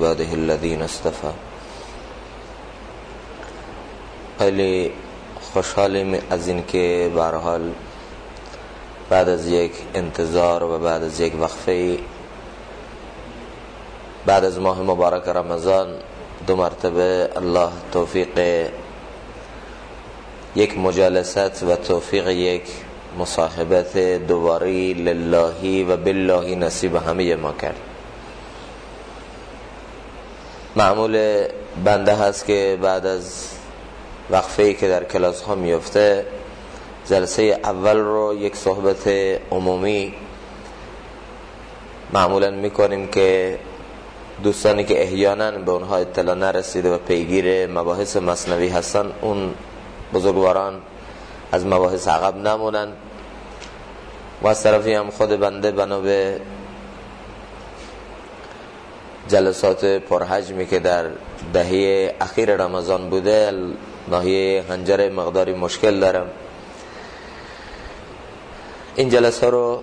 عباده الذين اصطفى. خیلی خوشحالیم از این که به هر حال بعد از یک انتظار و بعد از یک وقفه، بعد از ماه مبارک رمضان، دو مرتبه الله توفیق یک مجالست و توفیق یک مصاحبت دوباری لله و بالله نصیب همه ما کرد. معمول بنده هست که بعد از وقفه‌ای که در کلاس ها میفته، جلسه اول رو یک صحبت عمومی معمولا میکنیم که دوستانی که احیانا به اونها اطلاع نرسیده و پیگیر مباحث مثنوی هستن، اون بزرگواران از مباحث عقب نمونن و از طرفی هم خود بنده بنا به جلسات پرحجمی که در دهه اخیر رمضان بوده، ناحیه حنجره مقداری مشکل دارم. این جلسه رو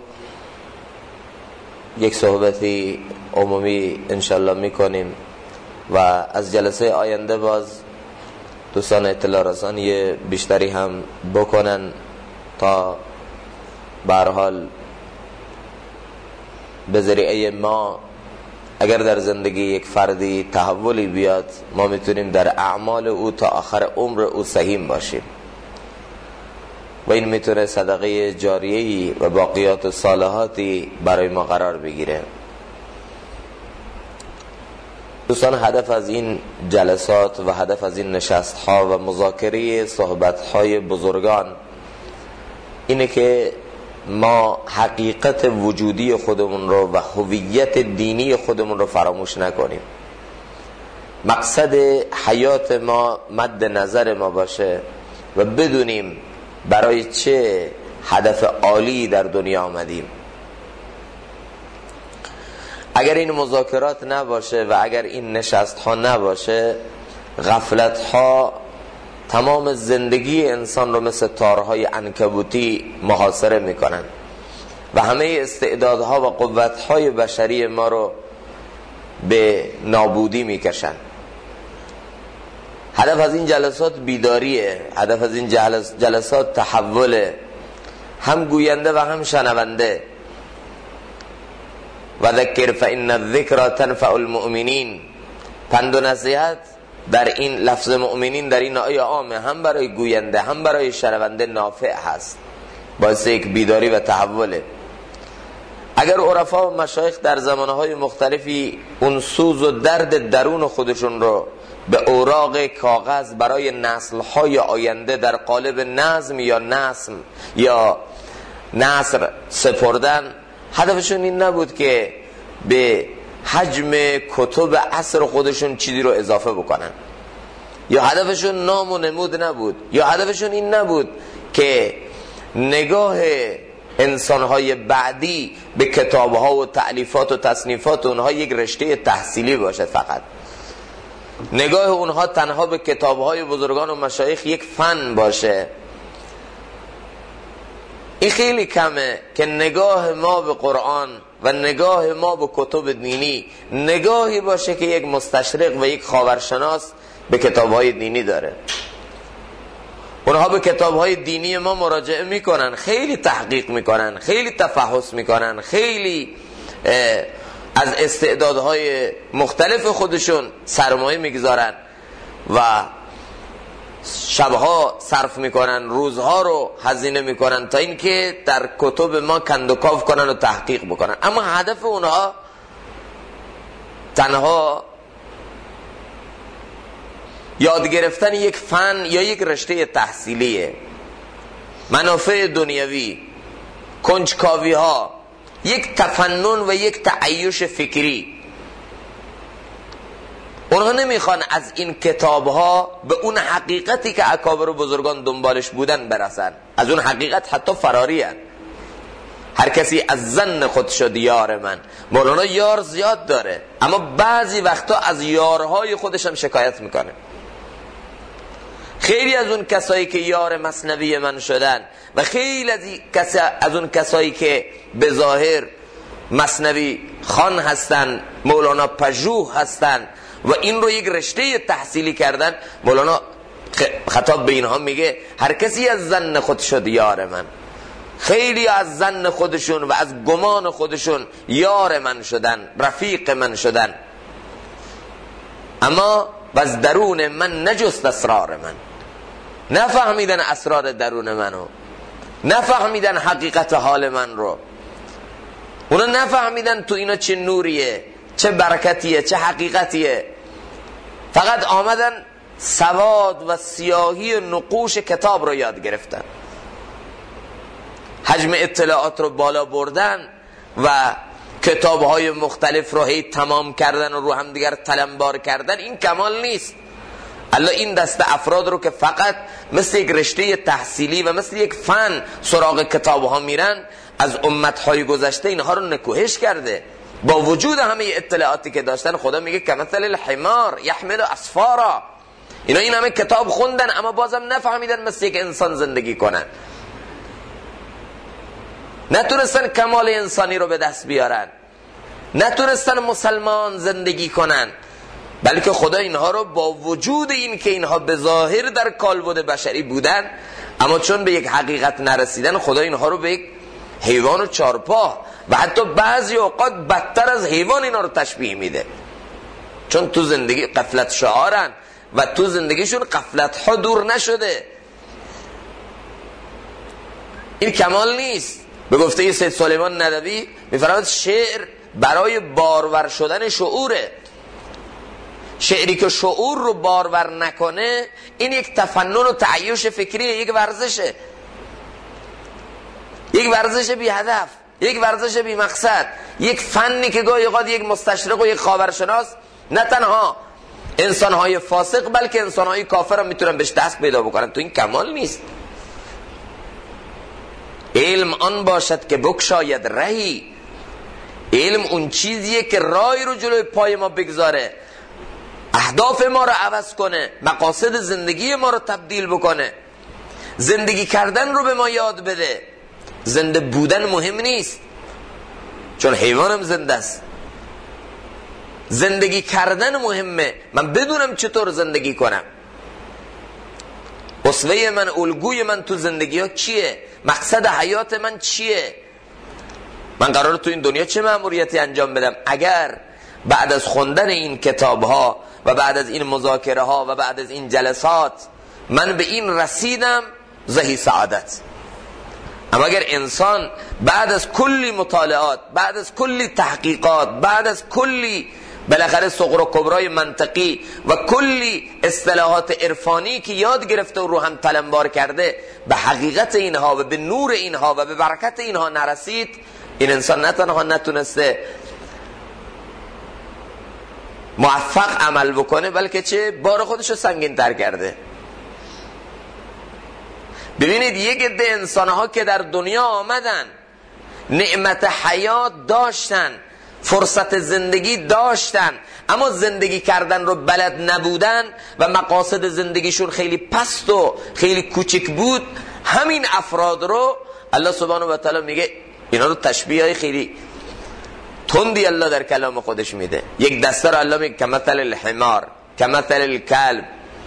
یک صحبتی عمومی انشالله میکنیم و از جلسه آینده باز دوستان اطلاع رسانی بیشتری هم بکنن تا به هر حال به ذریعه ما اگر در زندگی یک فردی تحولی بیاد، ما میتونیم در اعمال او تا آخر عمر او سهیم باشیم و این میتونه صدقه جاریه‌ای و باقیات صالحاتی برای ما قرار بگیره. دوستان، هدف از این جلسات و هدف از این نشست ها و مذاکره صحبت های بزرگان اینه که ما حقیقت وجودی خودمون رو و هویت دینی خودمون رو فراموش نکنیم. مقصد حیات ما مد نظر ما باشه و بدونیم برای چه هدف عالی در دنیا آمدیم. اگر این مذاکرات نباشه و اگر این نشست ها نباشه، غفلت ها تمام زندگی انسان رو مثل تارهای عنکبوتی محاصره میکنن و همه استعدادها و قوتهای بشری ما رو به نابودی میکشن. هدف از این جلسات بیداریه، هدف از این جلسات تحوله، هم گوینده و هم شنونده. و ذکر فإن الذکر تنفع المؤمنین، پند و نصیحت در این لفظ مؤمنین در این آیه عامه، هم برای گوینده هم برای شنونده نافع هست، باعث یک بیداری و تحوله. اگر عرفا و مشایخ در زمانهای مختلفی اون سوز و درد درون خودشون رو به اوراق کاغذ برای نسل‌های آینده در قالب نظم یا نثر سپردن، هدفشون این نبود که به حجم کتب عصر خودشون چیزی رو اضافه بکنن، یا هدفشون نام و نمود نبود، یا هدفشون این نبود که نگاه انسانهای بعدی به کتابها و تألیفات و تصنیفات اونها یک رشته تحصیلی باشد. فقط نگاه اونها تنها به کتابهای بزرگان و مشایخ یک فن باشه. این خیلی کمه که نگاه ما به قرآن و نگاه ما به کتب دینی نگاهی باشه که یک مستشرق و یک خاورشناس به کتابهای دینی داره. اونها به کتابهای دینی ما مراجعه میکنن، خیلی تحقیق میکنن، خیلی تفحص میکنن، خیلی از استعدادهای مختلف خودشون سرمایه میگذارن و شبها صرف میکنن، روزها رو هزینه میکنن تا اینکه در کتب ما کندوکاو کنن و تحقیق بکنن. اما هدف اونها تنها یاد گرفتن یک فن یا یک رشته تحصیلیه، منافع دنیوی، کنجکاوی ها، یک تفنن و یک تعیش فکری. اونها نمیخوان از این کتاب ها به اون حقیقتی که اکابر و بزرگان دنبالش بودن برسن. از اون حقیقت حتی فراری هن. هر کسی از زن خود شد یار من. مولانا یار زیاد داره، اما بعضی وقتا از یارهای خودش هم شکایت میکنه. خیلی از اون کسایی که یار مثنوی من شدن و خیلی از اون کسایی که به ظاهر مثنوی خان هستن، مولانا پژوه هستن و این رو یک رشته تحصیلی کردن. مولانا خطاب به اینها میگه هر کسی از ظن خود شد یار من. خیلی از ظن خودشون و از گمان خودشون یار من شدن، رفیق من شدن، اما از درون من نجست اسرار من. نفهمیدن اسرار درون منو، نفهمیدن حقیقت حال من رو، اونا نفهمیدن تو اینا چه نوریه، چه برکتیه، چه حقیقتیه. فقط آمدن سواد و سیاهی نقوش کتاب رو یاد گرفتن، حجم اطلاعات رو بالا بردن و کتاب‌های مختلف رو هی تمام کردن و رو هم دیگر تلمبار کردن. این کمال نیست. الله این دسته افراد رو که فقط مثل یک رشته تحصیلی و مثل یک فن سراغ کتاب‌ها میرن، از امت‌های گذشته اینها رو نکوهش کرده. با وجود همه اطلاعاتی که داشتن، خدا میگه کمثل الحمار یحمل اسفارا. اینا این همه کتاب خوندن اما بازم نفهمیدن مثل یک انسان زندگی کنن، نتونستن کمال انسانی رو به دست بیارن، نتونستن مسلمان زندگی کنن. بلکه خدا اینها رو با وجود این که اینها به ظاهر در کالبد بشری بودن، اما چون به یک حقیقت نرسیدن، خدا اینها رو به یک حیوان و چارپاه و حتی بعضی اوقات بدتر از حیوان اینا رو تشبیه میده. چون تو زندگی غفلت شعارن و تو زندگیشون غفلت ها دور نشده. این کمال نیست. به گفته سید سلیمان ندوی میفرماید شعر برای بارور شدن شعوره. شعری که شعور رو بارور نکنه، این یک تفنن و تعیش فکریه، یک ورزشه، یک ورزش بی هدف، یک ورزش بی مقصد، یک فنی که گاهی اوقات یک مستشرق و یک خاورشناس نه تنها انسانهای فاسق بلکه انسانهای کافر هم میتونن بهش دست پیدا بکنن. تو این کمال نیست. علم آن باشد که بکشاید رهی. علم اون چیزیه که رای رو جلوی پای ما بگذاره، اهداف ما رو عوض کنه، مقاصد زندگی ما رو تبدیل بکنه، زندگی کردن رو به ما یاد بده. زنده بودن مهم نیست، چون حیوانم زنده است. زندگی کردن مهمه، من بدونم چطور زندگی کنم. اسوه من، الگوی من تو زندگی ها چیه؟ مقصد حیات من چیه؟ من قراره تو این دنیا چه مأموریتی انجام بدم؟ اگر بعد از خوندن این کتاب ها و بعد از این مذاکره ها و بعد از این جلسات من به این رسیدم، زهی سعادت. اما اگر انسان بعد از کلی مطالعات، بعد از کلی تحقیقات، بعد از کلی بالاخره صغر و کبرای منطقی و کلی اصطلاحات عرفانی که یاد گرفته و رو هم تلمبار کرده، به حقیقت اینها و به نور اینها و به برکت اینها نرسید، این انسان نه تنها نتونسته موفق عمل بکنه، بلکه چه بار خودشو سنگین تر کرده. ببینید یک عده انسانها که در دنیا آمدن، نعمت حیات داشتن، فرصت زندگی داشتن، اما زندگی کردن رو بلد نبودن و مقاصد زندگیشون خیلی پست و خیلی کوچک بود. همین افراد رو الله سبحانه و تعالی میگه، اینا رو تشبیه های خیلی تندی الله در کلام خودش میده. یک دسته رو الله میگه کمثل الحمار، کمثل الکلب.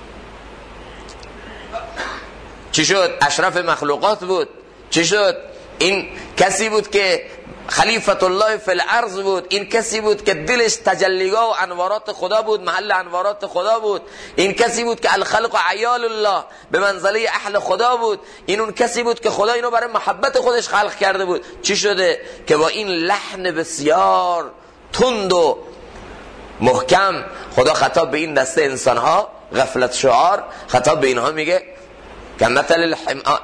چی شد؟ اشرف مخلوقات بود. چی شد؟ این کسی بود که خلیفت الله فی الارض بود. این کسی بود که دلش تجلیگاه و انوارات خدا بود، محل انوارات خدا بود. این کسی بود که الخلق عیال الله، به منزله اهل خدا بود. این اون کسی بود که خدا اینو برای محبت خودش خلق کرده بود. چی شده؟ که با این لحن بسیار تند و محکم خدا خطاب به این دسته انسانها، غفلت شعار، خطاب به اینها میگه کمثل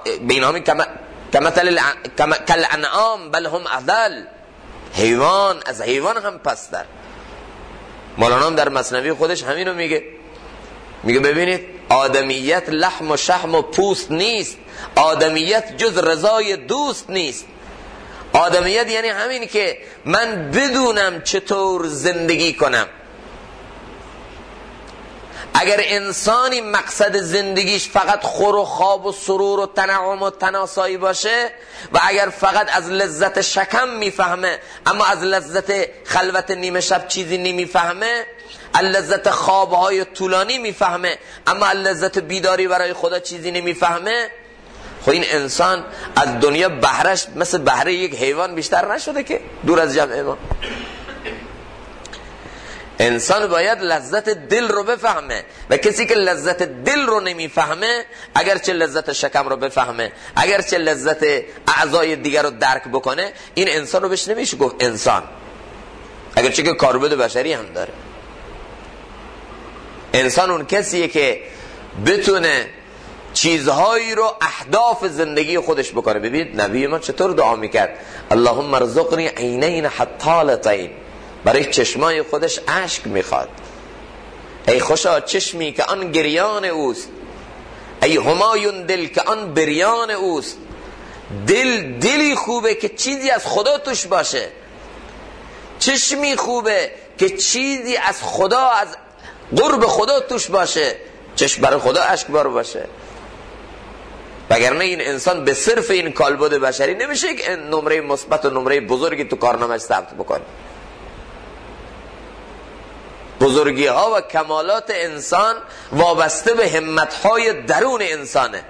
کالانعام بل هم اضل. حیوان از حیوان هم پستر. مولانا هم در مثنوی خودش همینو میگه ببینید آدمیت لحم و شحم و پوست نیست، آدمیت جز رضای دوست نیست. آدمیت یعنی همین که من بدونم چطور زندگی کنم، اگر انسانی مقصد زندگیش فقط خور و خواب و سرور و تنعم و تناسایی باشه و اگر فقط از لذت شکم میفهمه اما از لذت خلوت نیمه شب چیزی نمیفهمه، از لذت خوابهای طولانی میفهمه اما از لذت بیداری برای خدا چیزی نمیفهمه، خب این انسان از دنیا بهرش مثل بهره یک حیوان بیشتر نشده که دور از جمع ما. انسان باید لذت دل رو بفهمه و کسی که لذت دل رو نمیفهمه اگرچه لذت شکم رو بفهمه، اگرچه لذت اعضای دیگر رو درک بکنه، این انسان رو بهش نمیشه گفت انسان، اگرچه که کاربرد بشری هم داره. انسان اون کسیه که بتونه چیزهایی رو اهداف زندگی خودش بکنه. ببینید نبی ما چطور دعا میکرد، اللهم ارزقنی عینین حطالتین، برای چشمای خودش اشک میخواد. ای خوشا چشمی که آن گریان اوست، ای همایون دل که آن بریان اوست. دلی خوبه که چیزی از خدا توش باشه، چشمی خوبه که چیزی از خدا، از قرب خدا توش باشه، چشم برای خدا اشکبار باشه. وگرنه این انسان به صرف این کالبد بشری نمیشه که نمره مثبت و نمره بزرگی تو کارنامه‌اش ثبت بکنه. بزرگی ها و کمالات انسان وابسته به همت های درون انسانه.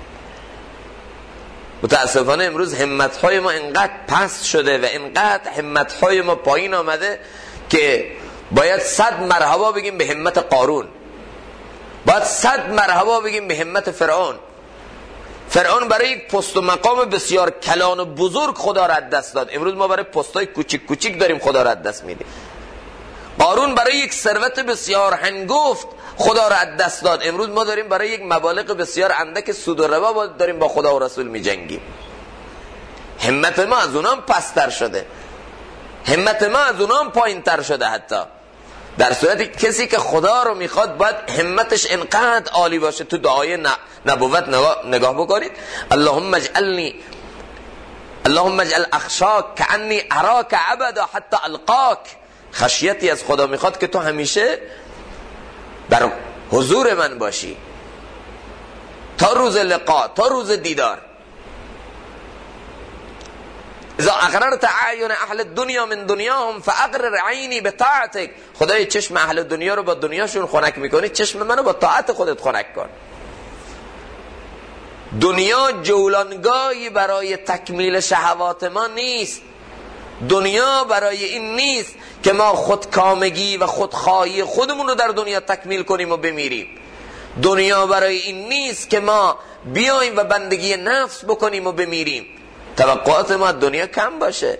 متاسفانه امروز همت های ما انقدر پست شده و انقدر همت های ما پایین آمده که باید 100 مرحبا بگیم به همت قارون، باید 100 مرحبا بگیم به همت فرعون. فرعون برای یک پست و مقام بسیار کلان و بزرگ خدا را از دست داد، امروز ما برای پستای کوچیک کوچیک داریم خدا را از دست میدیم. قارون برای یک ثروت بسیار هنگفت خدا را از دست داد، امروز ما داریم برای یک مبالغ بسیار اندک سود و ربا داریم با خدا و رسول می جنگیم. همت ما از اونام پستر شده، همت ما از اونام پایین تر شده. حتی در صورتی کسی که خدا رو میخواد باید همتش انقدر عالی باشه. تو دعای نبوت نگاه بکنید، اللهم اجعل اخشاک کانی اراک ابدا حتی القاک. خشیتی از خدا میخواد که تو همیشه در حضور من باشی تا روز لقا، تا روز دیدار. اذا اقررت اعین اهل الدنیا من دنیاهم فاقرر عینی بطاعتک. خدای چشم اهل دنیا رو با دنیاشون خنک میکنی، چشم منو با طاعت خودت خنک کن. دنیا جولانگاهی برای تکمیل شهوات ما نیست. دنیا برای این نیست که ما خودکامگی و خودخواهی خودمون رو در دنیا تکمیل کنیم و بمیریم. دنیا برای این نیست که ما بیایم و بندگی نفس بکنیم و بمیریم. توقعات ما دنیا کم باشه،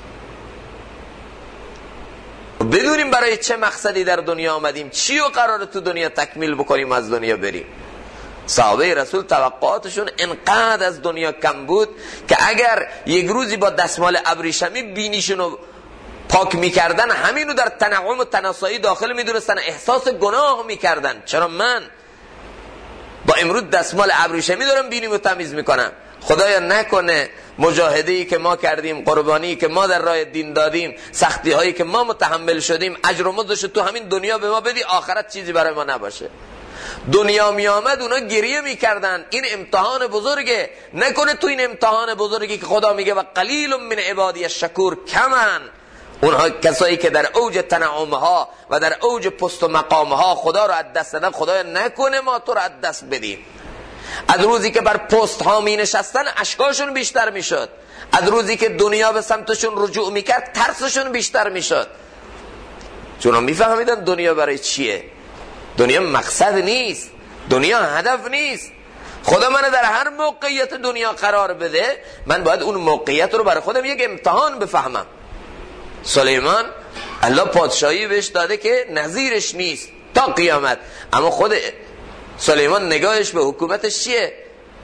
بدونیم برای چه مقصدی در دنیا آمدیم، چی رو قراره تو دنیا تکمیل بکنیم، از دنیا بریم. صحابه رسول توقعاتشون انقدر از دنیا کم بود که اگر یک روزی با دستمال ابریشمی بینیشون رو پاک میکردن، همینو در تنعم و تناسایی داخل میدونستن، احساس گناه میکردن. چرا من با امروز دستمال ابریشمی دارم بینیمو تمیز میکنم؟ خدایا نکنه مجاهده‌ای که ما کردیم، قربانی که ما در راه دین دادیم، سختی هایی که ما متحمل شدیم، اجر و مزدش تو همین دنیا به ما بدی، آخرت چیزی برای ما نباشه. دنیا می آمد اونا گریه میکردن، این امتحان بزرگه. نکنه تو این امتحان بزرگی که خدا میگه و قلیل من عبادی الشکور کمن، اونها کسایی که در اوج تنعمها و در اوج پست و مقامها خدا رو از دست دادن، خدایا نکنه ما تو رو از دست بدیم. از روزی که بر پست ها می نشستن اشکاشون بیشتر میشد، از روزی که دنیا به سمتشون رجوع میکرد ترسشون بیشتر میشد، چون هم میفهمیدن دنیا برای چیه. دنیا مقصد نیست، دنیا هدف نیست. خدا من در هر موقعیت دنیا قرار بده، من باید اون موقعیت رو برای خودم یک امتحان بفهمم. سلیمان الله پادشاهی بهش داده که نظیرش نیست تا قیامت، اما خود سلیمان نگاهش به حکومتش چیه؟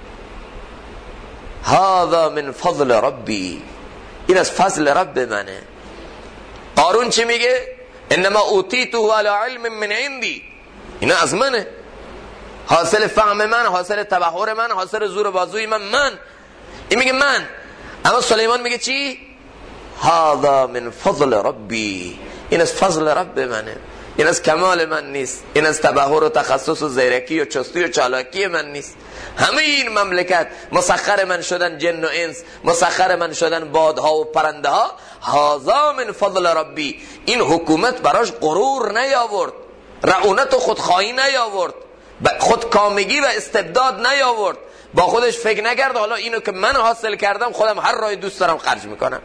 هذا من فضل ربی، این از فضل رب منه. قارون چی میگه؟ انما اوتیته علی علم من عندی، اینا از منه، حاصل فهم من، حاصل تبحر من، حاصل زور بازوی من. این میگه من. اما سلیمان میگه چی؟ هذا من فضل ربی، این از فضل رب منه. این از کمال من نیست، این از تبحر و تخصص و زیرکی و چستی و چالاکی من نیست. همه این مملکت مسخر من شدن، جن و انس مسخر من شدن، بادها و پرنده ها. هذا من فضل ربی. این حکومت براش غرور نیاورد، رعونت و خودخواهی نیاورد، خودکامگی و استبداد نیاورد، با خودش فکر نکرد حالا اینو که من حاصل کردم خودم هر راه دوست دارم خرج میکنم،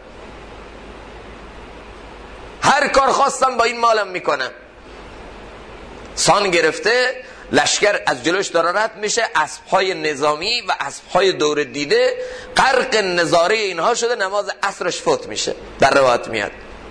هر کار خواستم با این مالم میکنم. سان گرفته، لشکر از جلوش داره رد میشه، اسبهای نظامی و اسبهای دور دیده غرق نظاره اینها شده، نماز عصرش فوت میشه. در روایت میاد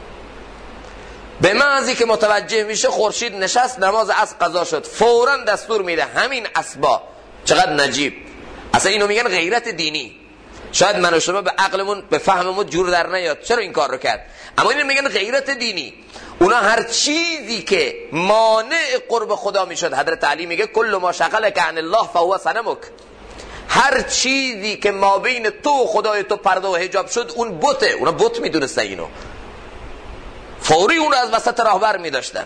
به محضی که متوجه میشه خورشید نشست، نماز عصر قضا شد، فوراً دستور میده همین اسبا. چقدر نجیب، اصلا اینو میگن غیرت دینی. شاید من و شما به عقلمون به فهممون جور در نیاد چرا این کار رو کرد، اما اینو میگن غیرت دینی. اونا هر چیزی که مانع قرب خدا میشد، حضرت علی میگه کل ما شغلک عن الله فهو صنمک، هر چیزی که ما بین تو و خدای تو پرده و حجاب شد اون بته. اونا بت میدونستن، اینو فوری اون رو از وسط راه بر میداشتن.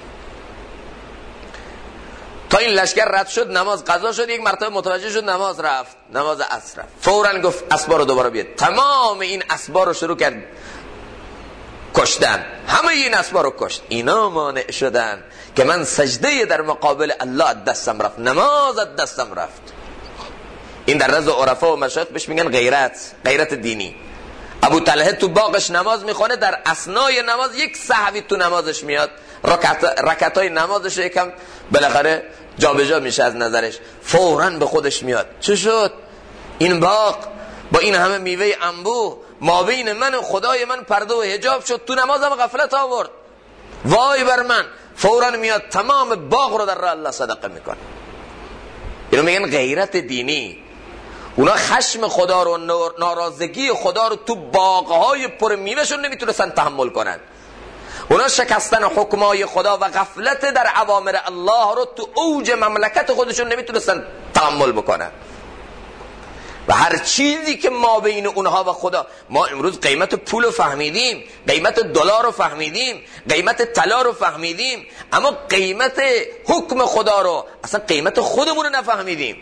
تا این لشکر رد شد، نماز قضا شد، یک مرتبه متوجه شد نماز رفت، نماز عصر رفت، فوراً گفت اسبا رو دوباره بیاد. تمام این اسبا رو شروع کرد کشتن، همه این اسبا رو کشت. اینا مانع شدن که من سجده در مقابل الله از دستم رفت، نماز از دستم رفت. این در نزد عرفا و مشایخ بهش میگن غیرت دینی. ابو طلحه تو باغش نماز میخونه، در اثنای نماز یک سهوی تو نمازش میاد، رکعتای نمازش یکم بالاخره جابجا میشه از نظرش، فوراً به خودش میاد چه شد؟ این باغ با این همه میوه انبوه ما بین من و خدای من پرده و حجاب شد، تو نمازم غفلت آورد، وای بر من. فوراً میاد تمام باغ رو در راه الله صدقه میکنه. اینو میگن غیرت دینی. اونا خشم خدا رو، ناراضگی خدا رو تو باغهای پر میوهشون نمیتونستن تحمل کنن. اونا شکستن حکمای خدا و غفلت در اوامر الله رو تو اوج مملکت خودشون نمیتونستن تحمل بکنن. و هر چیزی که ما بین اونها و خدا، ما امروز قیمت پول رو فهمیدیم، قیمت دلار رو فهمیدیم، قیمت طلا رو فهمیدیم، اما قیمت حکم خدا رو، اصلا قیمت خودمون رو نفهمیدیم.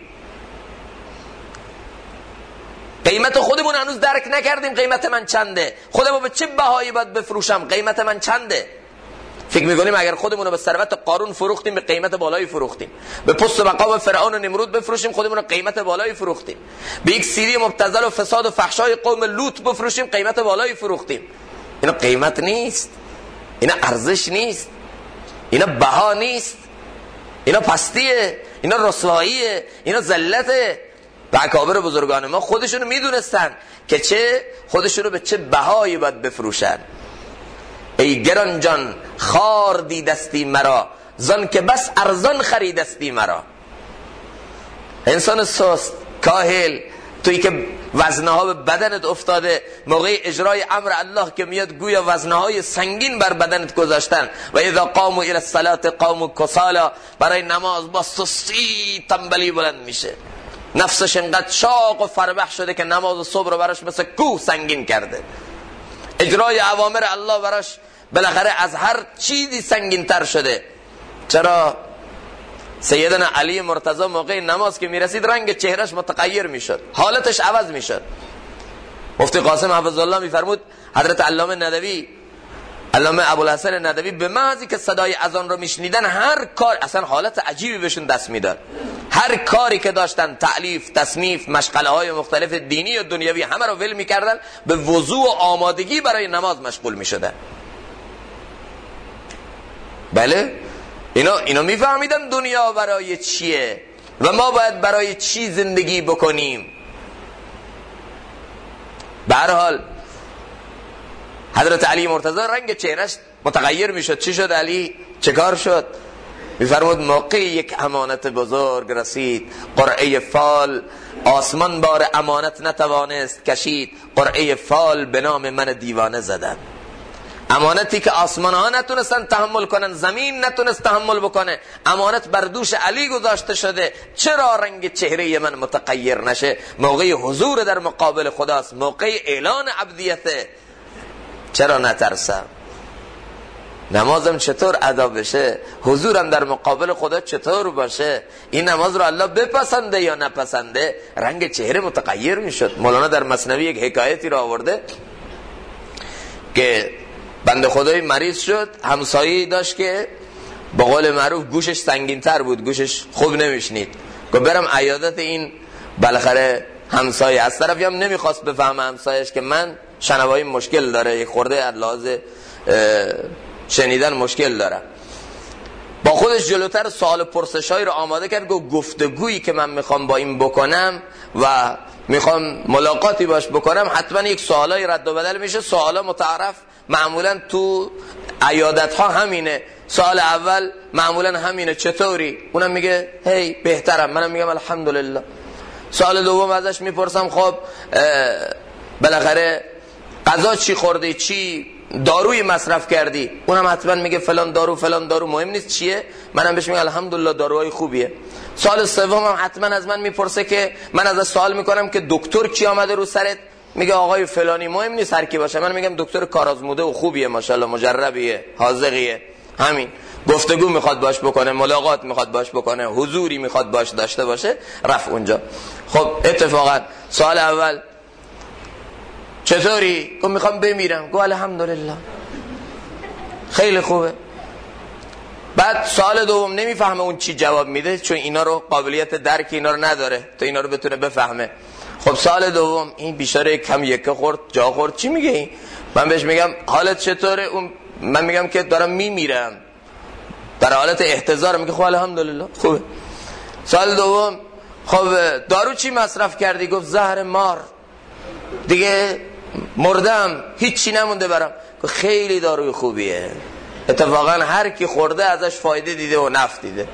قیمت خودمون هنوز درک نکردیم. قیمت من چنده؟ خودمو به چه بهایی باید بفروشم؟ قیمت من چنده؟ فکر میکنیم اگر خودمون رو به ثروت قارون فروختیم به قیمت بالایی فروختیم، به پست و مقام فرعون و نمرود بفروشیم خودمون رو قیمت بالایی فروختیم، به یک سیری مبتذل و فساد و فحشای قوم لوط بفروشیم قیمت بالایی فروختیم. اینا قیمت نیست، اینا ارزش نیست، اینا بها نیست، اینا پستیه، اینا رسواییه، اینا ذلته. و اکابر بزرگان ما خودشونو میدونستن که چه خودشونو به چه بهایی باید بفروشن. ای گران جان خار دیدستی مرا، زن که بس ارزان خریدستی مرا. انسان سست کاهل، تویی که وزنها به بدنت افتاده، موقع اجرای امر الله که میاد گویا وزنهای سنگین بر بدنت گذاشتن. و اذا قاموا الى الصلاه قاموا کسالا، برای نماز با سستی تنبلی بلند میشه، نفسش انقدر شاق و فربح شده که نماز صبح رو براش مثل کوه سنگین کرده. اجرای اوامر الله براش بالاخره از هر چیزی سنگین تر شده. چرا؟ سیدنا علی مرتضی موقع نماز که میرسید رنگ چهرش متغیر میشد، حالتش عوض میشد. مفتی قاسم حفظ الله میفرمود حضرت علامه ندوی، علامه ابوالحسن ندوی به محضی که صدای اذان رو میشنیدن هر کار، اصلا حالت عجیبی بهشون دست میداد، هر کاری که داشتن، تألیف، تصنیف، مشغله های مختلف دینی و دنیوی، همه رو ول میکردن، به وضوء و آمادگی برای نماز مشغول میشدن. بله اینا میفهمیدن دنیا برای چیه و ما باید برای چی زندگی بکنیم. به هر حال حضرت علی مرتضی رنگ چهرش متغیر میشد. چی شد علی؟ چه کار شد؟ میفرمود موقع یک امانت بزرگ رسید، قرعه فال، آسمان بار امانت نتوانست کشید، قرعه فال به نام من دیوانه زدن. امانتی که آسمان ها نتونستن تحمل کنن، زمین نتونست تحمل بکنه، امانت بر دوش علی گذاشته شده. چرا رنگ چهره من متغیر نشه؟ موقع حضور در مقابل خداست، موقع اعلان عبدیته. چرا نترسم؟ نمازم چطور ادا بشه، حضورم در مقابل خدا چطور باشه، این نماز رو الله بپسنده یا نپسنده، رنگ چهره متغیر میشد. مولانا در مثنوی یک حکایتی رو آورده که بنده خدای مریض شد، همسایه‌ای داشت که به قول معروف گوشش سنگین‌تر بود، گوشش خوب نمیشنید. گفت برم عیادت این بالاخره همسایه. از طرفی هم نمیخواست بفهمه همسایه‌اش که من شنوایی مشکل داره، یک خورده از لحاظ شنیدن مشکل داره. با خودش جلوتر سوال پرسشایی رو آماده کرد. گفتگویی که من میخوام با این بکنم و میخوام ملاقاتی باش بکنم، حتما یک سوالای رد و بدل میشه. سوالا متعارف معمولا تو عیادت ها همینه. سوال اول معمولا همینه، چطوری؟ اونم میگه هی بهترم، منم میگم الحمدلله. سوال دوم ازش میپرسم خب بالاخره غذا چی خوردی، چی داروی مصرف کردی؟ اونم حتما میگه فلان دارو فلان دارو، مهم نیست چیه، منم بهش میگم الحمدلله داروهای خوبیه. سوال سوم هم حتما از من میپرسه که من ازش سوال میکنم که دکتر کی آمده رو سرت؟ میگه آقای فلانی. مهم نیست هر کی باشه، من میگم دکتر کارآزموده و خوبیه، ماشاءالله مجربیه، حاذقیه. همین گفتگو میخواد باش بکنه، ملاقات میخواد باش بکنه، حضوری میخواد باش داشته باشه، رفت اونجا. خب اتفاقا سوال اول چطوری؟ گفت میخوام بمیرم. گفت الحمدلله، خیلی خوبه. بعد سوال دوم نمیفهمه اون چی جواب میده، چون اینا رو قابلیت درک اینا رو نداره تا اینا رو بتونه بفهمه. خب سوال دوم این بیچاره کم یکه خورد جا خورد، چی میگه این؟ من بهش میگم حالت چطوره؟ اون من میگم که دارم میمیرم، در حالت احتضار. میگه خب الحمدلله خوبه. سوال دوم خب دارو چی مصرف کردی؟ گفت زهر مار، دیگه مردم، هیچی نمونده برام. خیلی داروی خوبیه، اتفاقا هر کی خورده ازش فایده دیده و نفع دیده.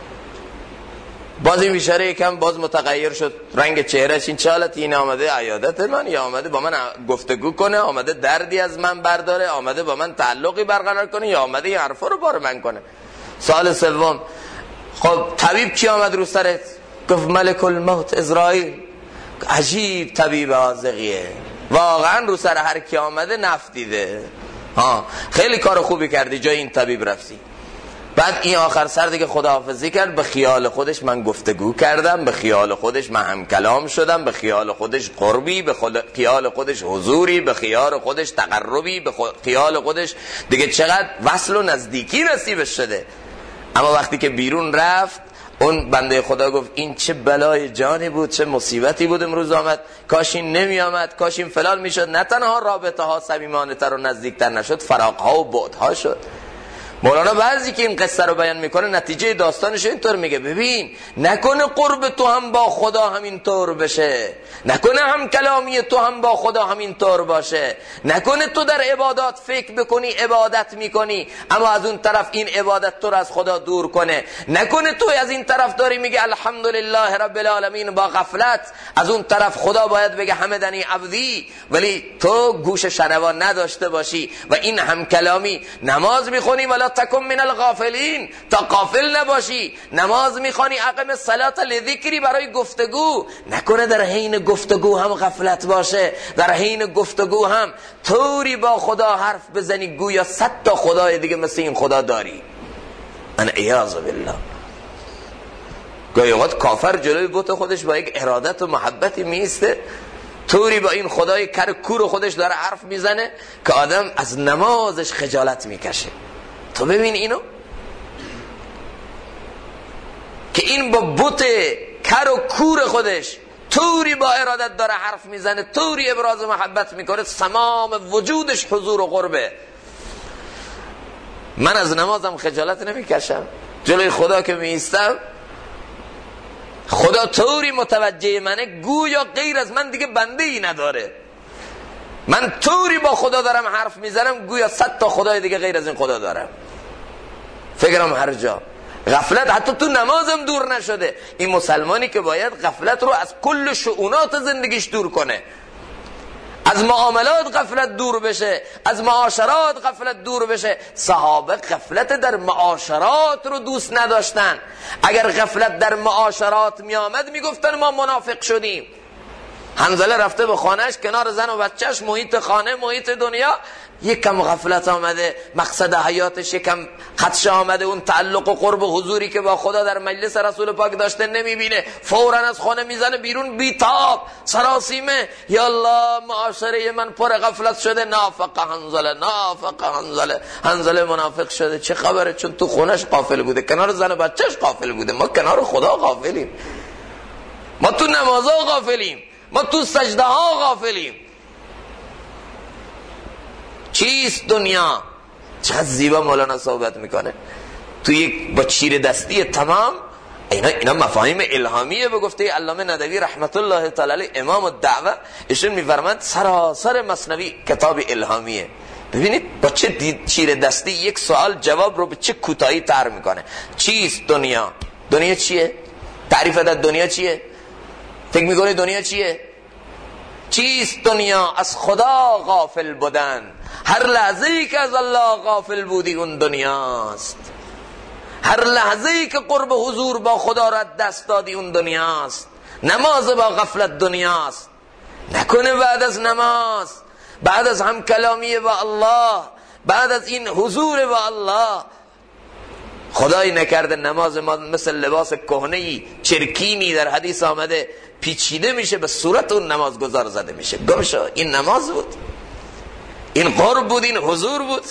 باز این بیچاره یکم باز متغیر شد رنگ چهرهش. این چه حالتی؟ این آمده عیادت من یا آمده با من گفتگو کنه، آمده دردی از من برداره، آمده با من تعلقی برقرار کنه، یا آمده این حرفا رو بار من کنه؟ سوال سوم خب طبیب کی آمد رو سرت؟ گفت ملک الموت عزرائیل. عجیب طبیب حاذقیه، واقعا رو سر هر کی آمده نفع دیده. خیلی کار خوبی کردی جای این طبیب رفتی. بعد این آخر سر دیگه خداحافظی کرد. به خیال خودش من گفتگو کردم، به خیال خودش من هم کلام شدم، به خیال خودش قربی، به خیال خودش حضوری، به خیال خودش تقربی، به خیال خودش دیگه چقدر وصل و نزدیکی نصیبش شده. اما وقتی که بیرون رفت اون بنده خدا گفت این چه بلای جانی بود، چه مصیبتی بود امروز آمد، کاش این نمی آمد، کاش این فلان می شد. نه تنها رابطه ها صمیمانه تر و نزدیکتر نشد، فراق ها و بعد ها شد. مولانا بعضی که این قصه رو بیان میکنه نتیجه داستانش اینطور میگه ببین نکنه قرب تو هم با خدا همینطور بشه، نکنه هم کلامی تو هم با خدا همینطور باشه، نکنه تو در عبادات فکر بکنی عبادت میکنی اما از اون طرف این عبادت تو رو از خدا دور کنه، نکنه تو از این طرف داری میگه الحمدلله رب العالمین با غفلت، از اون طرف خدا باید بگه حمدنی عبدی، ولی تو گوش شنوا نداشته باشی و این هم کلامی. نماز میخونی ولا تکن من الغافلین، تا غافل نباشی. نماز میخوانی اقم الصلاة لذکری، برای گفتگو، نکنه در حین گفتگو هم غفلت باشه، در حین گفتگو هم طوری با خدا حرف بزنی گویا 100 تا خدای دیگه مثل این خدا داری. ان اعاذ بالله. گاهی اوقات کافر جلوی بت خودش با یک ارادت و محبتی میسته، طوری با این خدای کر کور خودش داره حرف میزنه که آدم از نمازش خجالت میکشه. تو ببین اینو که این با بت کر و کور خودش طوری با ارادت داره حرف میزنه، طوری ابراز محبت میکنه، تمام وجودش حضور و قربه. من از نمازم خجالت نمیکشم، جلوی خدا که میستم خدا طوری متوجه منه گویا غیر از من دیگه بنده ای نداره. من طوری با خدا دارم حرف میزنم گویا 100 تا خدای دیگه غیر از این خدا دارم. فکرم هر جا غفلت حتی تو نمازم دور نشده. این مسلمانی که باید غفلت رو از کل شؤونات زندگیش دور کنه، از معاملات غفلت دور بشه، از معاشرات غفلت دور بشه. صحابه غفلت در معاشرات رو دوست نداشتن. اگر غفلت در معاشرات می آمد می گفتن ما منافق شدیم. حنظله رفته به خانهش، کنار زن و بچهش، محیط خانه، محیط دنیا، یک کم غفلت آمده، مقصد حیاتش یک کم خدشه آمده، اون تعلق و قرب و حضوری که با خدا در مجلس رسول پاک داشته نمیبینه، فوراً از خانه میزنه بیرون، بیتاب سراسیمه، یا الله معاشره من پر غفلت شده، نافق حنظله، نافق حنظله، حنظله منافق شده. چه خبره؟ چون تو خونش غافل بوده، کنار زن و بچهش غافل بوده. ما کنار خدا غافلیم، ما تو نمازها غافلیم، ما تو سجده ها غافلیم. چیست دنیا؟ چقدر زیبا مولانا صحبت میکنه تو یک با چیره دستی تمام. اینا مفاهیم الهامیه به گفته علامه ندوی رحمت الله تعالی علیه امام الدعوه. ایشون میفرماند سراسر مثنوی کتاب الهامیه. ببینید با چه چیره دستی یک سوال جواب رو به چه کوتاهی طرح میکنه. چیست دنیا؟ دنیا چیه؟ تعریفت از دنیا چیه؟ فکر میکنی دنیا چیه؟ چیست دنیا؟ از خدا غافل بودن. هر لحظه‌ای که از الله غافل بودی اون دنیاست. هر لحظه‌ای که قرب حضور با خدا را دست دادی اون دنیاست. نماز با غفلت دنیاست. نکنه بعد از نماز، بعد از هم کلامی با الله، بعد از این حضور با الله، خدای نکرده نماز ما مثل لباس کهنه‌ای چرکینی در حدیث آمده پیچیده میشه، به صورت اون نمازگزار زده میشه. گم شو، این نماز بود، این قرب بود، این حضور بود.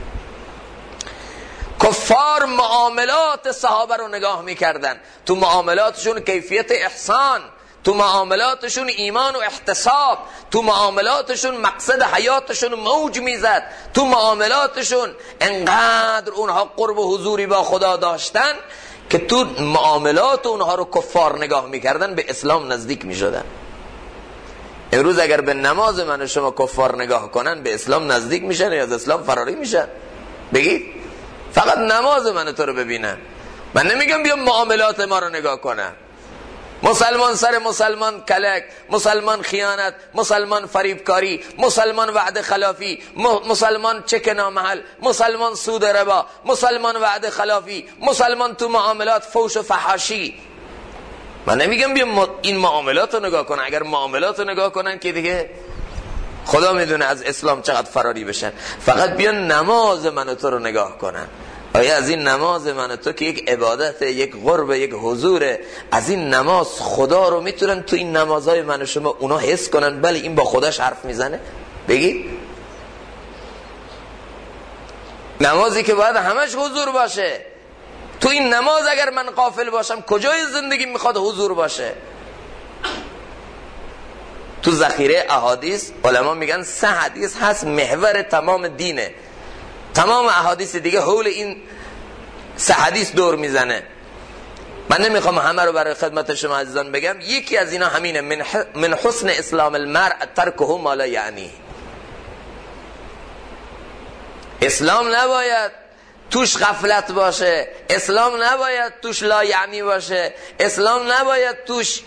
کفار معاملات صحابه رو نگاه میکردن، تو معاملاتشون کیفیت احسان، تو معاملاتشون ایمان و احتساب، تو معاملاتشون مقصد حیاتشون موج میزد، تو معاملاتشون انقدر اونها قرب و حضوری با خدا داشتن که تو معاملات اونها رو کفار نگاه میکردن، به اسلام نزدیک میشدن. امروز اگر به نماز من و شما کفار نگاه کنن، به اسلام نزدیک میشن یا از اسلام فراری میشن؟ بگید. فقط نماز من و تو رو ببینن. من نمیگم بیا معاملات ما رو نگاه کنن. مسلمان سر مسلمان کلک، مسلمان خیانت، مسلمان فریبکاری، مسلمان وعده خلافی، مسلمان چک نامحل، مسلمان سود ربا، مسلمان وعده خلافی، مسلمان تو معاملات فوش و فحاشی. من نمیگم بیا این معاملات رو نگاه کنن. اگر معاملات رو نگاه کنن که دیگه خدا میدونه از اسلام چقدر فراری بشن. فقط بیا نماز من و تو رو نگاه کنن. آیا از این نماز من و تو که یک عبادت، یک قرب، یک حضوره، از این نماز خدا رو میتونن تو این نمازهای من و شما اونا حس کنن بله این با خداش حرف میزنه؟ بگید. نمازی که باید همش حضور باشه. تو این نماز اگر من غافل باشم کجای زندگی میخواد حضور باشه؟ تو ذخیره احادیث علما میگن 3 حدیث هست محور تمام دینه. تمام احادیث دیگه حول این 3 حدیث دور میزنه. من نمیخوام همه رو برای خدمت شما عزیزان بگم. یکی از اینا همینه، من حسن اسلام المرء ترکه ما لا یعنی. اسلام نباید توش غفلت باشه، اسلام نباید توش لا یعنی باشه، اسلام نباید توش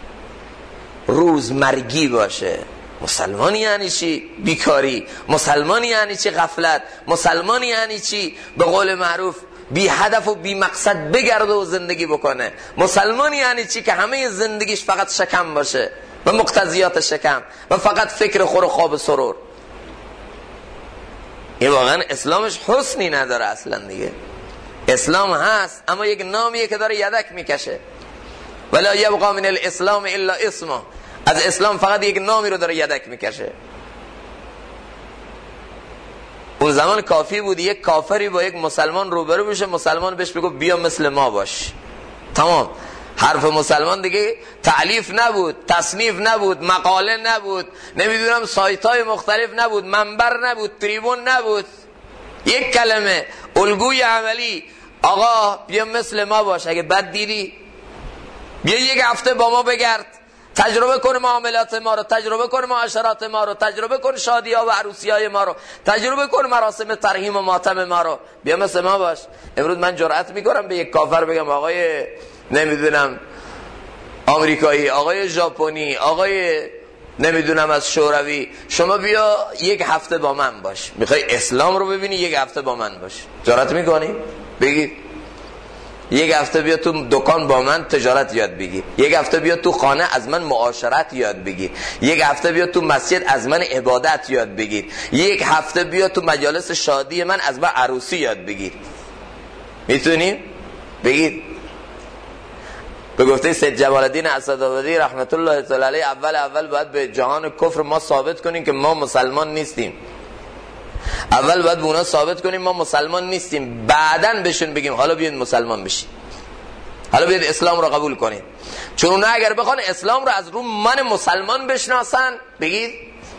روزمرگی باشه. مسلمان یعنی چی؟ بیکاری. مسلمان یعنی چی؟ غفلت. مسلمان یعنی چی؟ به قول معروف بی هدف و بی مقصد بگرده و زندگی بکنه. مسلمان یعنی چی؟ که همه زندگیش فقط شکم باشه و مقتضیات شکم و فقط فکر خور و خواب سرور. این واقعا اسلامش حسنی نداره اصلا دیگه. اسلام هست اما یک نامیه که داره یدک میکشه. ولا یبقى من الاسلام الا اسمه. از اسلام فقط یک نامی رو داره یدک میکشه. اون زمان کافی بود یک کافری با یک مسلمان روبرو بشه، مسلمان بهش بگو بیا مثل ما باش. تمام. حرف مسلمان دیگه تألیف نبود، تصنیف نبود، مقاله نبود، نمیدونم سایت‌های مختلف نبود، منبر نبود، تریبون نبود. یک کلمه الگوی عملی، آقا بیا مثل ما باش. اگه بد دیدی بیا یک هفته با ما بگرد، تجربه کن معاملات ما رو، تجربه کن معاشرات ما رو، تجربه کن شادی‌ها و عروسی‌های ما رو، تجربه کن مراسم ترحیم و ماتم ما رو. بیا مثل ما باش. امروز من جرأت میکنم به یک کافر بگم آقای نمیدونم آمریکایی، آقای ژاپنی، آقای نمیدونم از شوروی، شما بیا یک هفته با من باش. میخوای اسلام رو ببینی یک هفته با من باش. جرأت میکنی؟ بگید. یک هفته بیا تو دکان با من تجارت یاد بگیر، یک هفته بیا تو خانه از من معاشرت یاد بگیر، یک هفته بیا تو مسجد از من عبادت یاد بگیر، یک هفته بیا تو مجالس شادی من از من عروسی یاد بگیر. میتونیم بگید؟ به گفته سید جمال الدین اسدآبادی رحمت الله تعالی علیه اول باید به جهان کفر ما ثابت کنیم که ما مسلمان نیستیم. اول باید به اونا ثابت کنیم ما مسلمان نیستیم، بعدن بهشون بگیم حالا بیاید مسلمان بشید، حالا بیاید اسلام رو قبول کنید. چون اونا اگر بخوان اسلام رو از رو من مسلمان بشناسن، بگید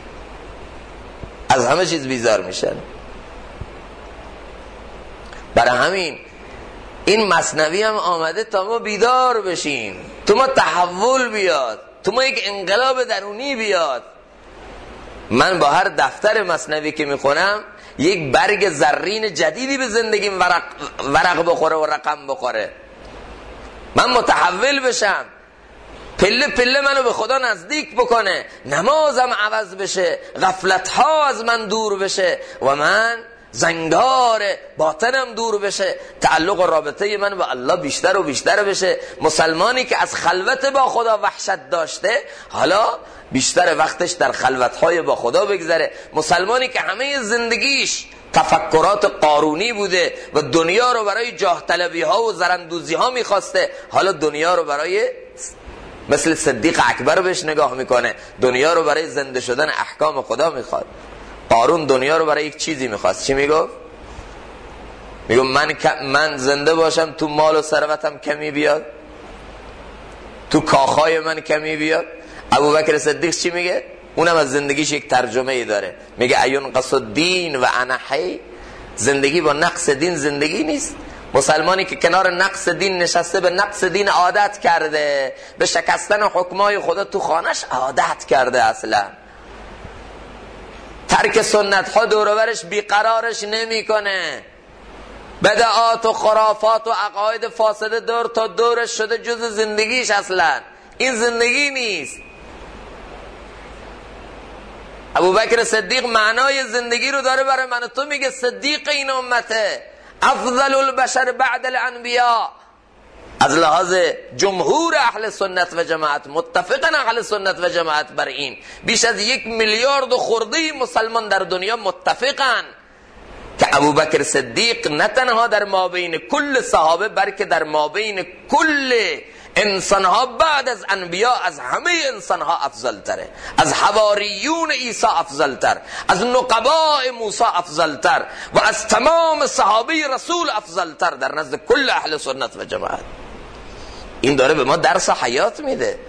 از همه چیز بیزار میشن. برای همین این مثنوی هم آمده تا ما بیدار بشیم، تو ما تحول بیاد، تو ما یک انقلاب درونی بیاد. من با هر دفتر مثنوی که میخونم یک برگ زرین جدیدی به زندگیم ورق بخوره و رقم بخوره، من متحول بشم، پله پله منو به خدا نزدیک بکنه، نمازم عوض بشه، غفلت‌ها از من دور بشه و من زنگار باطنم دور بشه، تعلق و رابطه من با الله بیشتر و بیشتر بشه. مسلمانی که از خلوت با خدا وحشت داشته حالا بیشتر وقتش در خلوت‌های با خدا بگذره. مسلمانی که همه زندگیش تفکرات قارونی بوده و دنیا رو برای جاه طلبی ها و زرندوزی ها میخواسته، حالا دنیا رو برای مثل صدیق اکبر بهش نگاه میکنه، دنیا رو برای زنده شدن احکام خدا میخواد. قارون دنیا رو برای یک چیزی میخواست، چی میگفت؟ میگم من زنده باشم تو مال و ثروتم کمی بیاد، تو کاخای من کمی بیاد. ابوبکر صدیق چی میگه؟ اونم از زندگیش یک ترجمه ای داره، میگه ایون قصد دین و انا حی، زندگی با نقص دین زندگی نیست. مسلمانی که کنار نقص دین نشسته به نقص دین عادت کرده، به شکستن حکمای خدا تو خانش عادت کرده، اصلا ترک سنت ها دوروبرش بیقرارش نمی کنه، بدعات و خرافات و عقاید فاسده دور تا دورش شده جز زندگیش. اصلا این زندگی نیست. ابوبکر صدیق معنای زندگی رو داره برای من و تو، میگه صدیق این امته، افضل البشر بعد الانبیاء. از لحاظ جمهور اهل سنت و جماعت، متفقن اهل سنت و جماعت بر این، بیش از 1 میلیارد خورده مسلمان در دنیا متفقن که ابوبکر صدیق نه تنها در مابین کل صحابه بلکه در مابین کل انسانها بعد از انبیا از همه انسانها افضل تره، از حواریون عیسی افضل تر، از نقباء موسی افضل تر و از تمام صحابه رسول افضل تر در نزد کل اهل سنت و جماعت. این داره به ما درس حیات میده.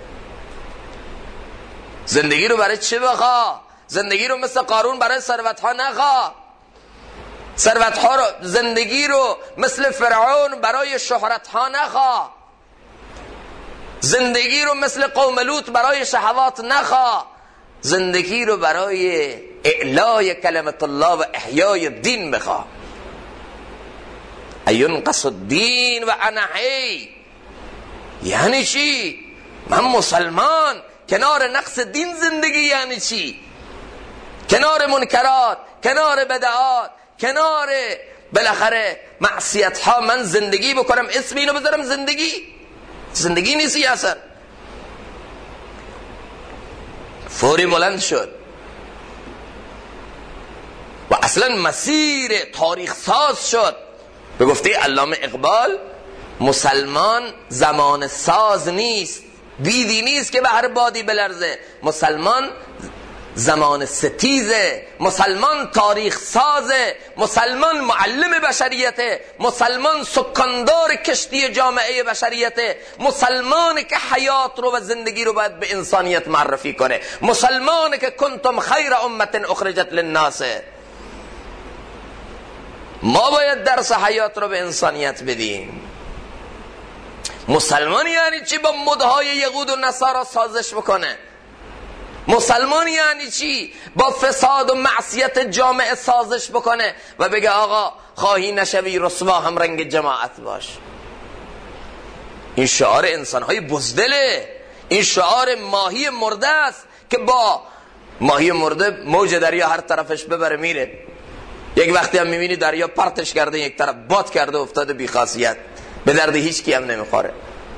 زندگی رو برای چه بخوا؟ زندگی رو مثل قارون برای ثروت‌ها نخوا. ثروت‌ها رو، زندگی رو مثل فرعون برای شهرت‌ها نخوا. زندگی رو مثل قوم لوط برای شهوات نخوا. زندگی رو برای اعلای کلمت الله و احیای دین بخوا. ایون قصد دین و انا حی، یعنی چی؟ من مسلمان کنار نقص دین زندگی یعنی چی؟ کنار منکرات، کنار بدعات، کنار بالاخره معصیت ها من زندگی بکنم، اسم اینو بذارم زندگی نیستی اصلا. فوری بلند شد و اصلا مسیر تاریخ ساز شد. به گفته علامه اقبال، مسلمان زمان ساز نیست، بیدی نیست که به هر بادی بلرزه. مسلمان زمان ستیزه، مسلمان تاریخ سازه، مسلمان معلم بشریته، مسلمان سکاندار کشتی جامعه بشریته، مسلمان که حیات رو و زندگی رو باید به انسانیت معرفی کنه، مسلمان که کنتم خیر امت اخرجت للناس. ما باید درس حیات رو به انسانیت بدیم. مسلمان یعنی چی؟ با مدهای یهود و نصارا سازش بکنه. مسلمان یعنی چی؟ با فساد و معصیت جامعه سازش بکنه و بگه آقا خواهی نشوی رسوا هم رنگ جماعت باش. این شعار انسانهای بزدله، این شعار ماهی مرده است که با ماهی مرده موج دریا هر طرفش ببره میره. یک وقتی هم میبینی دریا پرتش کرده یک طرف، باد کرده افتاده بی خاصیت. به درد هیچ کی هم نمیخوره.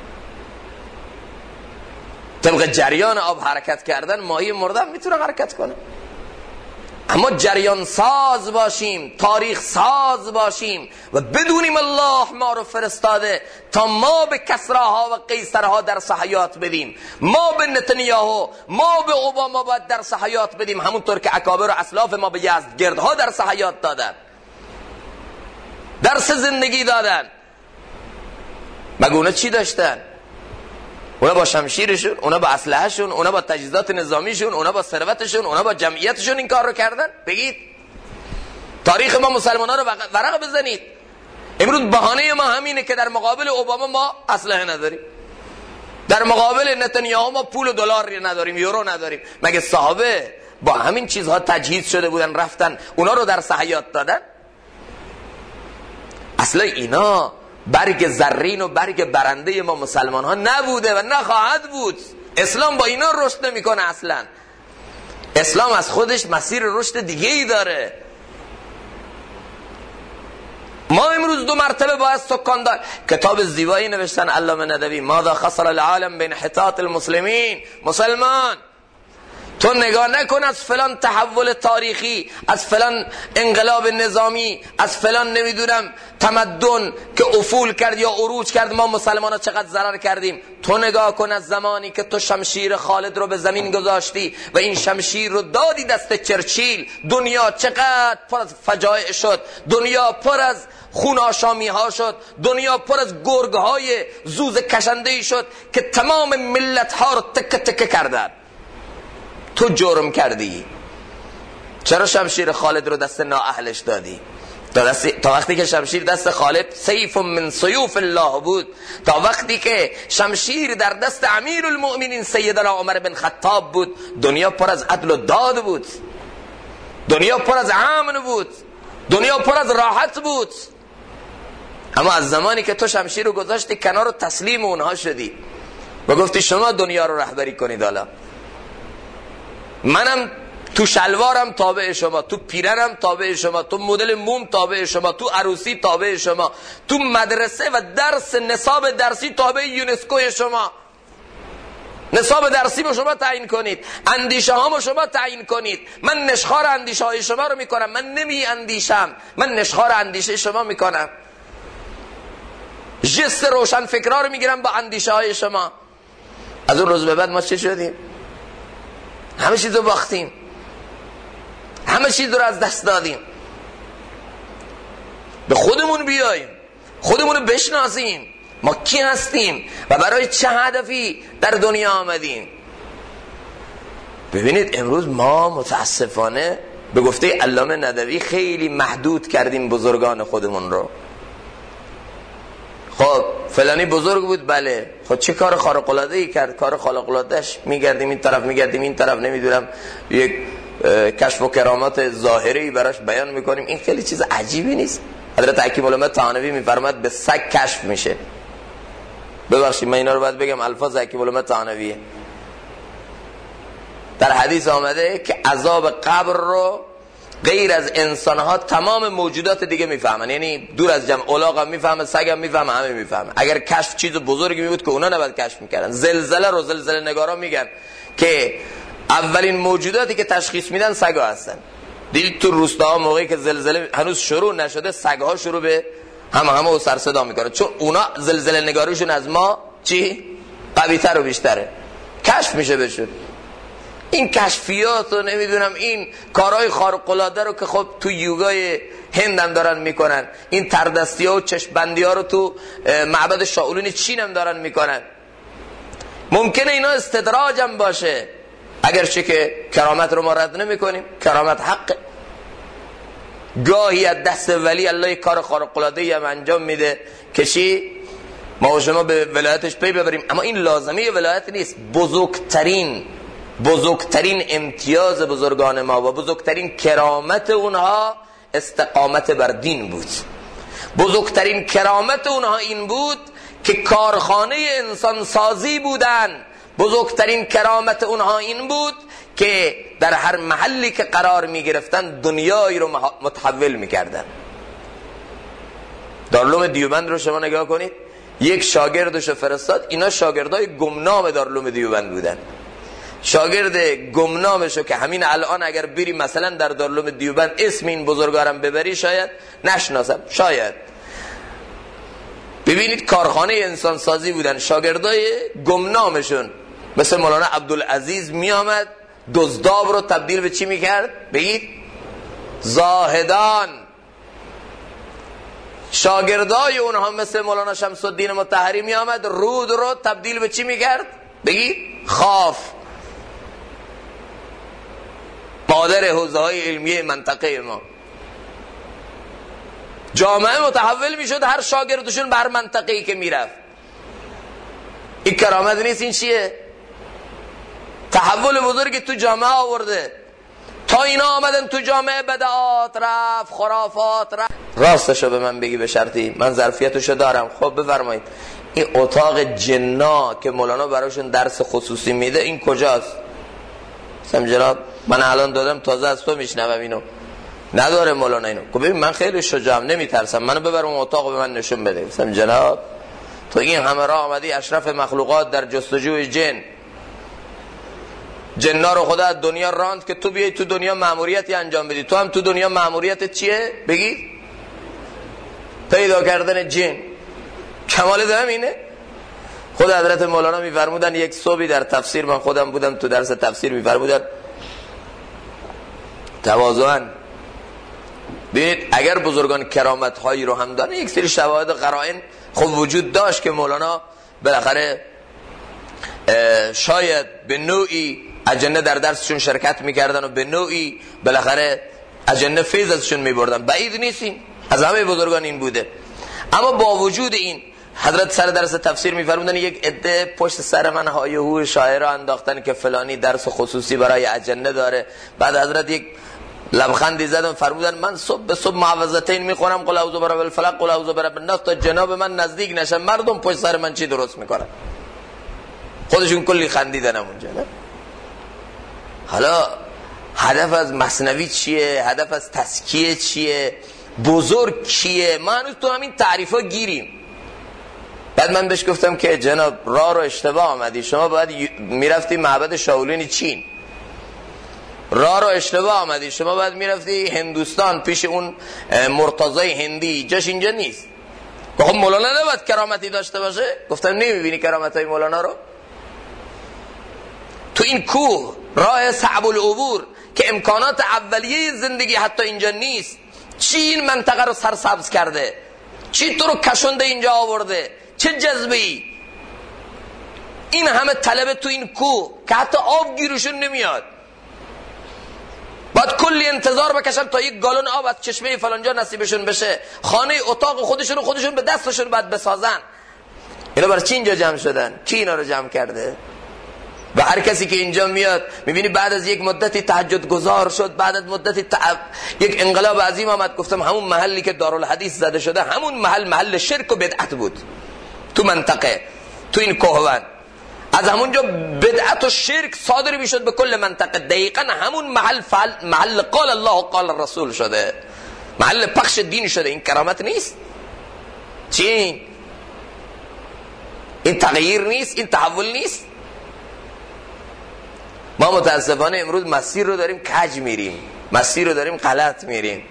طبق جریان آب حرکت کردن ماهی مرده میتونه حرکت کنه، اما جریان ساز باشیم، تاریخ ساز باشیم و بدونیم الله ما رو فرستاده تا ما به کسراها و قیصرها درس حیات بدیم، ما به نتانیاهو، ما به اوباما باید درس حیات بدیم، همونطور که اکابر و اسلاف ما به یزدگردها درس حیات دادن، درس زندگی دادن. مگه اونا چی داشتن؟ اونا با شمشیرشون، اونا با اسلحه‌شون، اونا با تجهیزات نظامیشون، اونا با ثروتشون، اونا با جمعیتشون این کار رو کردن؟ بگید تاریخ ما مسلمان‌ها رو ورق بزنید. امروز بهانه ما همینه که در مقابل اوباما ما اسلحه نداریم، در مقابل نتانیاهو ما پول و دلار نداریم، یورو نداریم. مگه صحابه با همین چیزها تجهیز شده بودن رفتن اونا رو در حیات دادن؟ اصلا اینا برگ زرین و برگ برنده ما مسلمان ها نبوده و نخواهد بود. اسلام با اینا رشد نمیکنه. اصلا اسلام از خودش مسیر رشد دیگه ای داره. ما امروز 2 مرتبه باید سکاندار. کتاب زیبایی نوشتن علامه ندوی، ماذا خسر العالم بین حطات المسلمین. مسلمان تو نگاه نکن از فلان تحول تاریخی، از فلان انقلاب نظامی، از فلان نمیدونم تمدن که افول کرد یا عروج کرد ما مسلمان ها چقدر ضرر کردیم. تو نگاه کن از زمانی که تو شمشیر خالد رو به زمین گذاشتی و این شمشیر رو دادی دست چرچیل، دنیا چقدر پر از فجایع شد، دنیا پر از خون آشامی ها شد، دنیا پر از گرگ های زوز کشندهی شد که تمام ملت ها رو تکه تکه کردن. تو جرم کردی، چرا شمشیر خالد رو دست نااهلش دادی؟ تا وقتی که شمشیر دست خالد سیف من سیوف الله بود، تا وقتی که شمشیر در دست امیر المؤمنین سیدنا عمر بن خطاب بود، دنیا پر از عدل و داد بود، دنیا پر از امن بود، دنیا پر از راحت بود. اما از زمانی که تو شمشیر رو گذاشتی کنار و تسلیم اونها شدی و گفتی شما دنیا رو رهبری کنید، حالا منم تو شلوارم تابع شما، تو پیرنم تابع شما، تو مدل موم تابع شما، تو عروسی تابع شما، تو مدرسه و درس نصاب درسی تابع یونسکو شما، نصاب درسی با شما تعیین کنید، اندیشه ها با شما تعیین کنید. من نشخوار اندیشه های شما رو میکنم، من نمی اندیشم، من نشخوار اندیشه شما میکنم، جست روشن فکرها رو میگیرم با اندیشه های شما. از اون روز به بعد ما چه شدیم؟ همه چیز رو باختیم، همه چیز رو از دست دادیم. به خودمون بیاییم، خودمون رو بشناسیم، ما کی هستیم و برای چه هدفی در دنیا آمدیم. ببینید امروز ما متاسفانه به گفته علامه ندوی خیلی محدود کردیم بزرگان خودمون رو. خب فلانی بزرگ بود، بله، خب چه کار خارق العاده ای کرد؟ کار خارق العاده‌اش میگردیم این طرف، میگردیم این طرف، نمیدونم یک کشف و کرامات ظاهری براش بیان میکنیم. این خیلی چیز عجیبی نیست. حضرت حکیم الامه طحاوی میفرماد به سگ کشف میشه. ببخشید من اینا رو باید بگم، الفاظ حکیم الامه طحاویه. در حدیث آمده که عذاب قبر رو غیر از انسانها تمام موجودات دیگه میفهمن، یعنی دور از جمع الاغ هم میفهمه، سگ هم میفهمه، همه میفهمه. اگر کشف چیز بزرگی میبود که اونا نباید کشف میکردن. زلزله رو زلزله نگارا میگن که اولین موجوداتی که تشخیص میدن سگا هستن. دیدید تو روستاها موقعی که زلزله هنوز شروع نشده سگها شروع به همه و سر صدا میکنه، چون اونا زلزله نگاریشون از ما چی قوی‌تر و بیشتره، کشف میشه بهشون. این کشفیات و نمیدونم این کارهای خارق العاده رو که خب تو یوگای هند هم دارن میکنن، این تردستی ها و چشمبندی ها رو تو معبد شاولین چین هم دارن میکنن. ممکنه اینا استدراج هم باشه، اگرچه که کرامت رو ما رد نمی کنیم، کرامت حقه. گاهی از دست ولی الله کار خارق العاده هم انجام میده که چی ما و شما به ولایتش پی ببریم، اما این لازمه ولایت نیست. بزرگترین امتیاز بزرگان ما و بزرگترین کرامت اونها استقامت بر دین بود. بزرگترین کرامت اونها این بود که کارخانه انسان سازی بودن. بزرگترین کرامت اونها این بود که در هر محلی که قرار می گرفتن دنیایی رو متحول می کردن. دارالعلوم دیوبند رو شما نگاه کنید، یک شاگردشو فرستاد. اینا شاگردای گمنام دارالعلوم دیوبند بودن. شاگرد گمنامشو که همین الان اگر بری مثلا در دارالعلوم دیوبند اسم این بزرگارم ببری شاید نشناسم، شاید. ببینید کارخانه انسان سازی بودن شاگردای گمنامشون. مثل مولانا عبدالعزیز می آمد دزداب رو تبدیل به چی میکرد؟ بگید زاهدان. شاگردای اونها مثل مولانا شمس الدین مطهری می آمد رود رو تبدیل به چی میکرد؟ بگید خاف. مادر حوزه های علمیه منطقه ما. جامعه متحول میشد هر شاگردشون بر منطقه‌ای که میرفت. این کرامت نیست؟ این چیه؟ تحول بزرگی تو جامعه آورده. تا اینا آمدن تو جامعه بدعات رفت، خرافات رفت. راستشو به من بگی به شرطی من ظرفیتشو دارم. خب بفرمایید. این اتاق جنا که مولانا براشون درس خصوصی میده این کجاست؟ سم جناب من الان دادم تازه از تو میشنوم اینو. نداره مولانا اینو. خب ببین من خیلی شجاعم، نمیترسم، منو ببر اون اتاق به من نشون بده. سم جناب تو این همه راه آمدی اشرف مخلوقات در جستجوی جنا رو خدا از دنیا راند که تو بیای تو دنیا مأموریتی انجام بدی. تو هم تو دنیا مأموریت چیه؟ بگید پیدا کردن جن. کمال دم اینه. خود حضرت مولانا میفرمودن یک صبحی در تفسیر، من خودم بودم تو درس تفسیر، میفرمودن تواضعاً ببینید اگر بزرگان کرامت هایی رو هم دارن یک سری شواهد قرائن خب وجود داشت که مولانا بالاخره شاید به نوعی اجنه در درسشون شرکت میکردن و به نوعی بالاخره اجنه فیض ازشون میبردن. بعید نیستین، از همه بزرگان این بوده. اما با وجود این حضرت سر درس تفسیر میفرمودن یک عده پشت سر من های هو شاعرها انداختن که فلانی درس خصوصی برای اجنه داره. بعد حضرت یک لبخندی زدن فرمودن من صبح به صبح معوذتین میخونم قل اعوذ برب الفلق قل اعوذ برب الناس تا جناب من نزدیک نشن. مردم پشت سر من چی درست میکنن؟ خودشون کلی خندیدن اونجا. حالا هدف از مثنوی چیه؟ هدف از تزکیه چیه؟ بزرگ کیه؟ ما هنوز تو همین تعریفا گیریم. بعد من بهش گفتم که جناب راه رو اشتباه آمدی، شما باید میرفتی معبد شاولین چین. راه رو اشتباه آمدی، شما باید میرفتی هندوستان پیش اون مرتضای هندی، جاش اینجا نیست. خب مولانا نباید کرامتی داشته باشه؟ گفتم نمیبینی کرامتای مولانا رو؟ تو این کوه راه صعب العبور که امکانات اولیه زندگی حتی اینجا نیست، چی این منطقه رو سرسبز کرده؟ چی تو رو کشنده اینجا آورده؟ چه جذبه‌ای؟ این همه طلبه تو این کوه که حتی آب گیرشون نمیاد، باید کلی انتظار بکشن تا یک گالون آب از چشمه فلانجا نصیبشون بشه. خانه اتاق خودشون به دستشون باید بسازن. اینا برای چی اینجا جمع شدن؟ کی اینا رو جمع کرده؟ و هر کسی که اینجا میاد میبینی بعد از یک مدتی تهجد گذار شد، بعد از مدتی یک انقلاب عظیم آمد. گفتم همون محلی که دارالحدیث زده شده همون محل شرک و بدعت بود تو منطقه، تو این کوهوان. از همونجا بدعت و شرک صادر میشد به کل منطقه. دقیقا همون محل قال الله و قال الرسول شده، محل پخش دین شده. این کرامت نیست؟ چی؟ این تغییر نیست؟ این تحول نیست؟ ما متاسفانه امروز مسیر رو داریم کج میریم، مسیر رو داریم غلط میریم،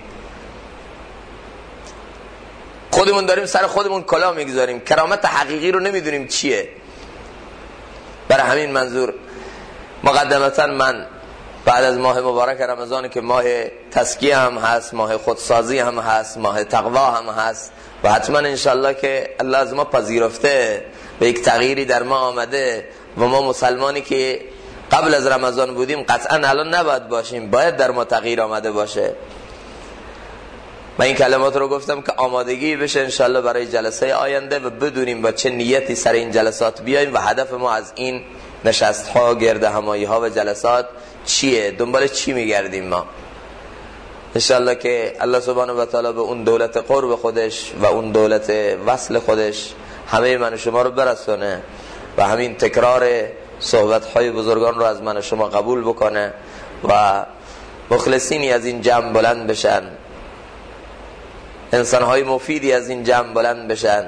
خودمون داریم سر خودمون کلاه میگذاریم، کرامت حقیقی رو نمیدونیم چیه. برای همین منظور مقدمتا من بعد از ماه مبارک رمضان که ماه تزکیه هم هست، ماه خودسازی هم هست، ماه تقوا هم هست و حتما انشالله که الله از ما پذیرفته و یک تغییری در ما آمده و ما مسلمانی که قبل از رمضان بودیم قطعا الان نباید باشیم، باید در ما تغییر آمده باشه. من این کلمات رو گفتم که آمادگی بشه انشالله برای جلسه آینده و بدونیم با چه نیتی سر این جلسات بیاییم و هدف ما از این نشست ها، گرد همایی ها و جلسات چیه، دنبال چی میگردیم ما. انشالله که الله سبحانه و تعالی به اون دولت قرب خودش و اون دولت وصل خودش همه من و شما رو برسونه و همین تکرار صحبت های بزرگان رو از من و شما قبول بکنه و مخلصینی از این جمع بلند بشن، انسان های مفیدی از این جمع بلند بشن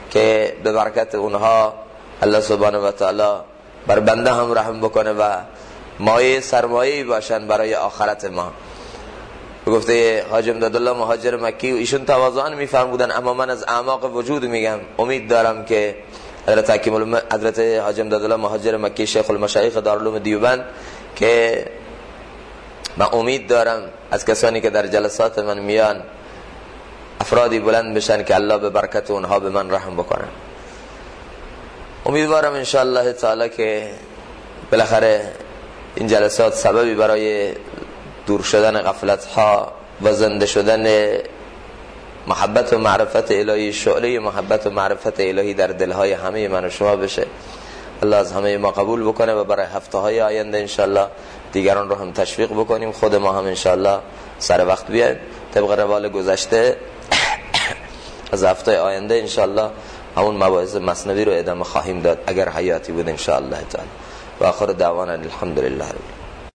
که به برکت اونها الله سبحانه و تعالی بر بنده هم رحم بکنه و مایه سرمایه‌ای باشن برای آخرت ما. گفته حاج امدادالله مهاجر مکی و ایشون تواضعاً میفرمودن، اما من از اعماق وجود میگم امید دارم که حضرت حاج امدادالله مهاجر مکی شیخ المشایخ دارالعلوم دیوبند، که من امید دارم از کسانی که در جلسات من میان افرادی بلند بشن که الله به برکت اونها به من رحم بکنن. امیدوارم انشاءالله تعالی که بالاخره این جلسات سببی برای دور شدن غفلت ها و زنده شدن محبت و معرفت الهی، شعله محبت و معرفت الهی در دلهای همه من و شما بشه. الله از همه ما قبول بکنه و برای هفته های آینده انشاءالله دیگران رو هم تشویق بکنیم، خود ما هم انشاءالله سر وقت بیایم. طبق روال گذشته از هفته آینده انشاءالله همون مواعظ مثنوی رو ادامه خواهیم داد اگر حیاتی بود انشاءالله تعالی. و آخر دعوانا الحمدلله.